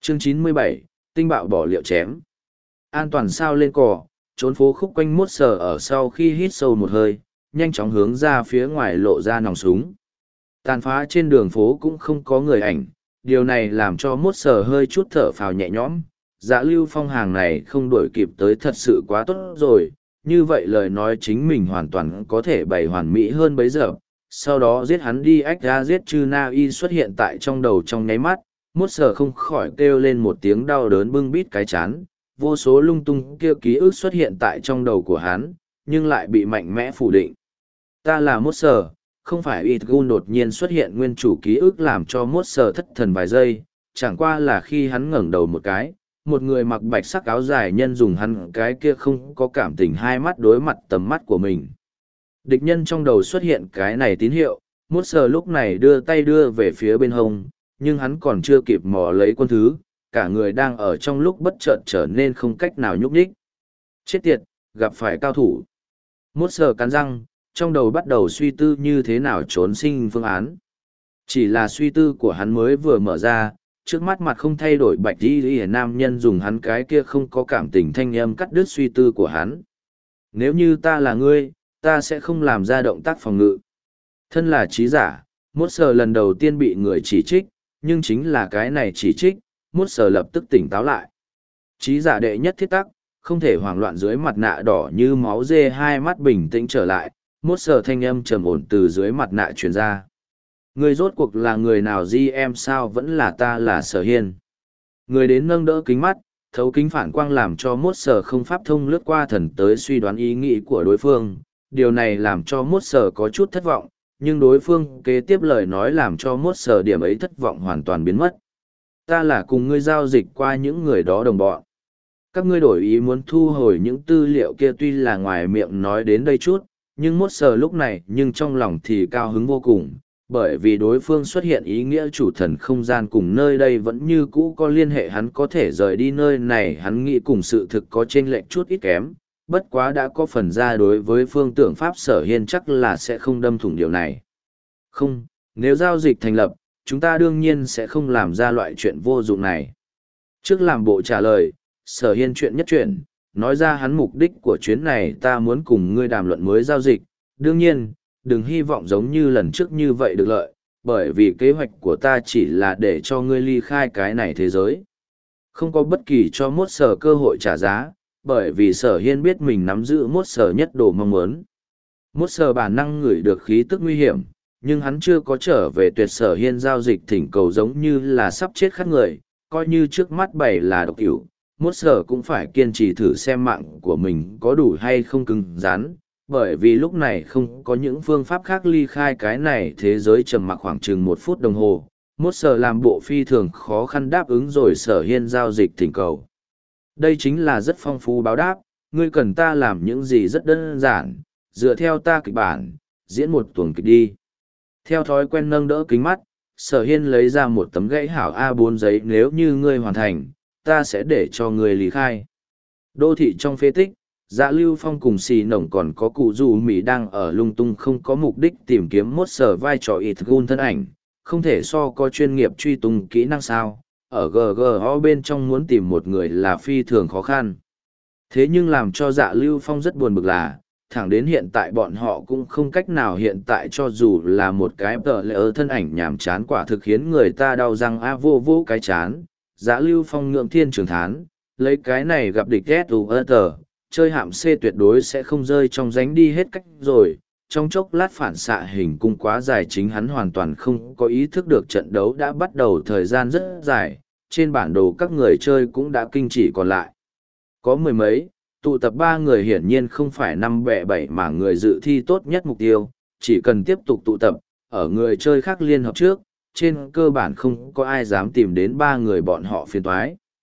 Chương 97, tinh bạo bỏ liệu chém. An toàn sao lên cỏ, trốn phố khúc quanh mốt sờ ở sau khi hít sâu một hơi, nhanh chóng hướng ra phía ngoài lộ ra nòng súng. Tàn phá trên đường phố cũng không có người ảnh, điều này làm cho mốt sờ hơi chút thở phào nhẹ nhõm. Dạ Lưu Phong hàng này không đuổi kịp tới thật sự quá tốt rồi, như vậy lời nói chính mình hoàn toàn có thể bày hoàn mỹ hơn bấy giờ. Sau đó giết hắn đi ách ra giết chư Na Y xuất hiện tại trong đầu trong nháy mắt, mốt sờ không khỏi kêu lên một tiếng đau đớn bưng bít cái chán, vô số lung tung kia ký ức xuất hiện tại trong đầu của hắn, nhưng lại bị mạnh mẽ phủ định. Ta là mốt sờ, không phải Itgun đột nhiên xuất hiện nguyên chủ ký ức làm cho mốt sờ thất thần vài giây, chẳng qua là khi hắn ngẩng đầu một cái, một người mặc bạch sắc áo dài nhân dùng hắn cái kia không có cảm tình hai mắt đối mặt tầm mắt của mình. Địch nhân trong đầu xuất hiện cái này tín hiệu, mốt sờ lúc này đưa tay đưa về phía bên hông, nhưng hắn còn chưa kịp mò lấy quân thứ, cả người đang ở trong lúc bất chợt trở nên không cách nào nhúc nhích. Chết tiệt, gặp phải cao thủ. Mốt sờ cắn răng, trong đầu bắt đầu suy tư như thế nào trốn sinh phương án. Chỉ là suy tư của hắn mới vừa mở ra, trước mắt mặt không thay đổi bạch y nam nhân dùng hắn cái kia không có cảm tình thanh âm cắt đứt suy tư của hắn. Nếu như ta là ngươi, ta sẽ không làm ra động tác phòng ngự. Thân là trí giả, mốt sờ lần đầu tiên bị người chỉ trích, nhưng chính là cái này chỉ trích, mốt sờ lập tức tỉnh táo lại. Trí giả đệ nhất thiết tắc, không thể hoảng loạn dưới mặt nạ đỏ như máu dê, hai mắt bình tĩnh trở lại, mốt sờ thanh âm trầm ổn từ dưới mặt nạ truyền ra. Người rốt cuộc là người nào em sao vẫn là ta là Sở Hiên. Người đến nâng đỡ kính mắt, thấu kính phản quang làm cho mốt sờ không pháp thông lướt qua thần tới suy đoán ý nghĩ của đối phương. Điều này làm cho mốt sờ có chút thất vọng, nhưng đối phương kế tiếp lời nói làm cho mốt sờ điểm ấy thất vọng hoàn toàn biến mất. Ta là cùng ngươi giao dịch qua những người đó đồng bọn. Các ngươi đổi ý muốn thu hồi những tư liệu kia, tuy là ngoài miệng nói đến đây chút, nhưng mốt sờ lúc này nhưng trong lòng thì cao hứng vô cùng, bởi vì đối phương xuất hiện ý nghĩa chủ thần không gian cùng nơi đây vẫn như cũ có liên hệ, hắn có thể rời đi nơi này, hắn nghĩ cùng sự thực có chênh lệch chút ít kém, bất quá đã có phần ra đối với phương tượng pháp Sở Hiên chắc là sẽ không đâm thủng điều này. Không, nếu giao dịch thành lập, chúng ta đương nhiên sẽ không làm ra loại chuyện vô dụng này. Trước làm bộ trả lời, Sở Hiên chuyện nhất chuyện, nói ra hắn mục đích của chuyến này, ta muốn cùng ngươi đàm luận mới giao dịch, đương nhiên, đừng hy vọng giống như lần trước như vậy được lợi, bởi vì kế hoạch của ta chỉ là để cho ngươi ly khai cái này thế giới. Không có bất kỳ cho mốt sở cơ hội trả giá, bởi vì Sở Hiên biết mình nắm giữ mốt sở nhất đồ mong muốn. Mốt sở bản năng ngửi được khí tức nguy hiểm, nhưng hắn chưa có trở về tuyệt. Sở Hiên giao dịch thỉnh cầu giống như là sắp chết khát người, coi như trước mắt bày là độc hữu, mốt sở cũng phải kiên trì thử xem mạng của mình có đủ hay không cứng rắn, bởi vì lúc này không có những phương pháp khác ly khai cái này thế giới. Trầm mặc khoảng chừng 1 phút đồng hồ, mốt sở làm bộ phi thường khó khăn đáp ứng rồi Sở Hiên giao dịch thỉnh cầu. Đây chính là rất phong phú báo đáp, ngươi cần ta làm những gì rất đơn giản, dựa theo ta kịch bản, diễn một tuần kịch đi. Theo thói quen nâng đỡ kính mắt, Sở Hiên lấy ra một tấm gãy hảo A4 giấy, nếu như ngươi hoàn thành, ta sẽ để cho ngươi lý khai. Đô thị trong phế tích, Dạ Lưu Phong cùng Xì Nổng còn có cụ dù Mỹ đang ở lung tung không có mục đích tìm kiếm mốt sở vai trò Itgun thân ảnh, không thể so có chuyên nghiệp truy tung kỹ năng sao, ở GGO bên trong muốn tìm một người là phi thường khó khăn. Thế nhưng làm cho Dạ Lưu Phong rất buồn bực là, thẳng đến hiện tại bọn họ cũng không cách nào hiện tại cho dù là một cái tờ lỡ thân ảnh nhàm chán quả thực khiến người ta đau răng vô vô cái chán. Dạ Lưu Phong ngưỡng thiên trường thán, lấy cái này gặp địch S.U.E.T. chơi hạm C tuyệt đối sẽ không rơi trong ránh đi hết cách rồi. Trong chốc lát phản xạ hình cung quá dài, chính hắn hoàn toàn không có ý thức được trận đấu đã bắt đầu thời gian rất dài, trên bản đồ các người chơi cũng đã kinh chỉ còn lại có mười mấy, tụ tập 3 người hiển nhiên không phải 5 bè 7 mà người dự thi tốt nhất mục tiêu, chỉ cần tiếp tục tụ tập, ở người chơi khác liên hợp trước, trên cơ bản không có ai dám tìm đến 3 người bọn họ phiền toái.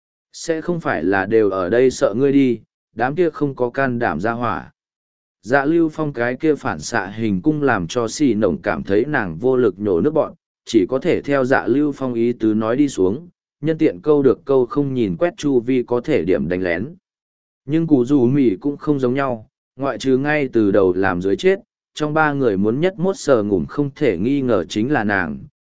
Sẽ không phải là đều ở đây sợ ngươi đi, đám kia không có can đảm ra hỏa. Dạ Lưu Phong cái kia phản xạ hình cung làm cho Xì Nổng cảm thấy nàng vô lực nhổ nước bọn, chỉ có thể theo Dạ Lưu Phong ý tứ nói đi xuống, nhân tiện câu được câu không nhìn quét chu vi có thể điểm đánh lén. Nhưng cụ dù mỉ cũng không giống nhau, ngoại trừ ngay từ đầu làm dưới chết, trong 3 người muốn nhất mốt sờ ngủm không thể nghi ngờ chính là nàng.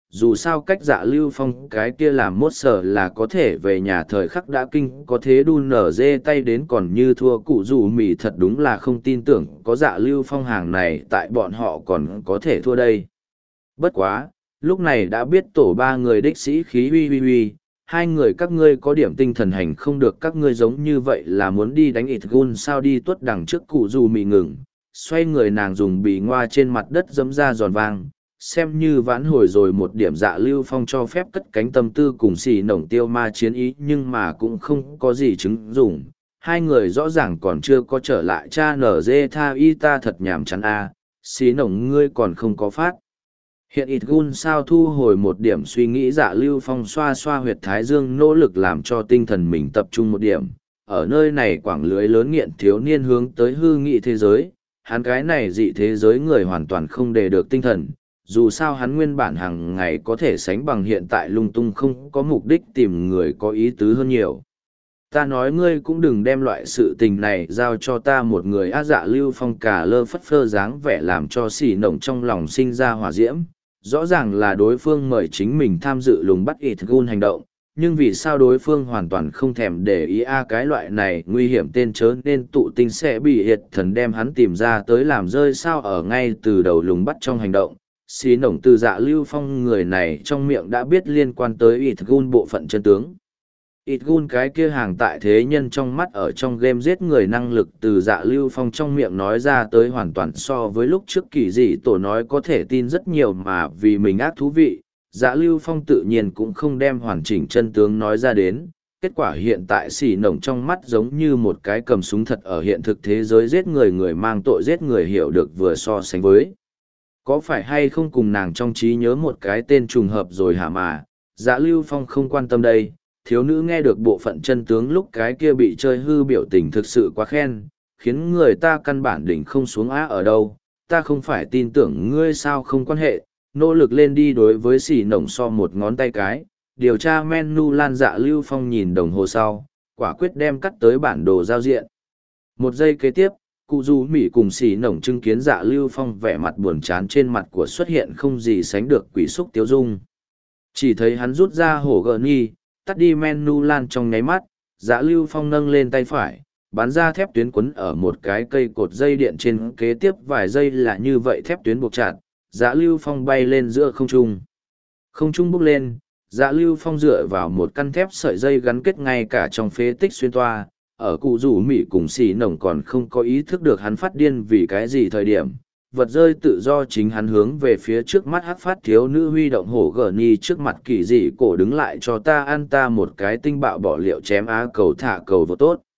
dù sao cách Dạ Lưu Phong cái kia làm mốt sở là có thể về nhà thời khắc đã kinh có thế đu nở dê tay đến còn như thua cụ dù mì thật đúng là không tin tưởng có Dạ Lưu Phong hàng này tại bọn họ còn có thể thua đây. Bất quá, lúc này đã biết tổ ba người đích sĩ khí huy huy huy, hai người các ngươi có điểm tinh thần hành không được các ngươi giống như vậy là muốn đi đánh ịt gun sao đi tuốt đằng trước cụ dù mì ngừng, xoay người nàng dùng bì ngoa trên mặt đất dẫm ra giòn vang, xem như vãn hồi rồi một điểm Dạ Lưu Phong cho phép cất cánh tâm tư cùng xì nổng tiêu ma chiến ý nhưng mà cũng không có gì chứng dụng. Hai người rõ ràng còn chưa có trở lại cha nở dê tha y ta thật nhàm chán a xì nổng ngươi còn không có phát. Hiện ít gun sao thu hồi một điểm suy nghĩ Dạ Lưu Phong xoa xoa huyệt thái dương nỗ lực làm cho tinh thần mình tập trung một điểm. Ở nơi này quảng lưới lớn nghiện thiếu niên hướng tới hư nghị thế giới, hắn cái này dị thế giới người hoàn toàn không đề được tinh thần. Dù sao hắn nguyên bản hàng ngày có thể sánh bằng hiện tại lung tung không có mục đích tìm người có ý tứ hơn nhiều. Ta nói ngươi cũng đừng đem loại sự tình này giao cho ta một người á Dạ Lưu Phong cả lơ phất phơ dáng vẻ làm cho xỉ nổng trong lòng sinh ra hỏa diễm. Rõ ràng là đối phương mời chính mình tham dự lùng bắt ịt gun hành động, nhưng vì sao đối phương hoàn toàn không thèm để ý cái loại này nguy hiểm tên chớ nên tụ tinh sẽ bị hiệt thần đem hắn tìm ra tới làm rơi sao ở ngay từ đầu lùng bắt trong hành động. Xí nổng từ Dạ Lưu Phong người này trong miệng đã biết liên quan tới ịt gun bộ phận chân tướng. Ịt gun cái kia hàng tại thế nhân trong mắt ở trong game giết người năng lực từ Dạ Lưu Phong trong miệng nói ra tới hoàn toàn so với lúc trước kỳ dị tổ nói có thể tin rất nhiều mà vì mình ác thú vị. Dạ Lưu Phong tự nhiên cũng không đem hoàn chỉnh chân tướng nói ra đến. Kết quả hiện tại xỉ nổng trong mắt giống như một cái cầm súng thật ở hiện thực thế giới giết người người mang tội giết người hiểu được vừa so sánh với. Có phải hay không cùng nàng trong trí nhớ một cái tên trùng hợp rồi hả mà, Dạ Lưu Phong không quan tâm đây, thiếu nữ nghe được bộ phận chân tướng lúc cái kia bị chơi hư biểu tình thực sự quá khen, khiến người ta căn bản đỉnh không xuống á ở đâu, ta không phải tin tưởng ngươi sao không quan hệ, nỗ lực lên đi đối với xỉ nổng so một ngón tay cái, điều tra menu lan Dạ Lưu Phong nhìn đồng hồ sau, quả quyết đem cắt tới bản đồ giao diện. Một giây kế tiếp, cụ du mỹ cùng xỉ nổng chứng kiến Dạ Lưu Phong vẻ mặt buồn chán trên mặt của xuất hiện không gì sánh được quỷ xúc tiếu dung. Chỉ thấy hắn rút ra hổ gợn nghi, tắt đi menu lan trong nháy mắt, Dạ Lưu Phong nâng lên tay phải, bắn ra thép tuyến quấn ở một cái cây cột dây điện trên kế tiếp vài giây là như vậy thép tuyến buộc chặt, Dạ Lưu Phong bay lên giữa không trung. Không trung bốc lên, Dạ Lưu Phong dựa vào một căn thép sợi dây gắn kết ngay cả trong phế tích xuyên toa, ở cụ rủ mị cùng xì nổng còn không có ý thức được hắn phát điên vì cái gì thời điểm. Vật rơi tự do chính hắn hướng về phía trước mắt hắc phát thiếu nữ huy động hổ gở nhi trước mặt kỳ dị cổ đứng lại cho ta ăn ta một cái tinh bạo bỏ liệu chém á cầu thả cầu vô tốt.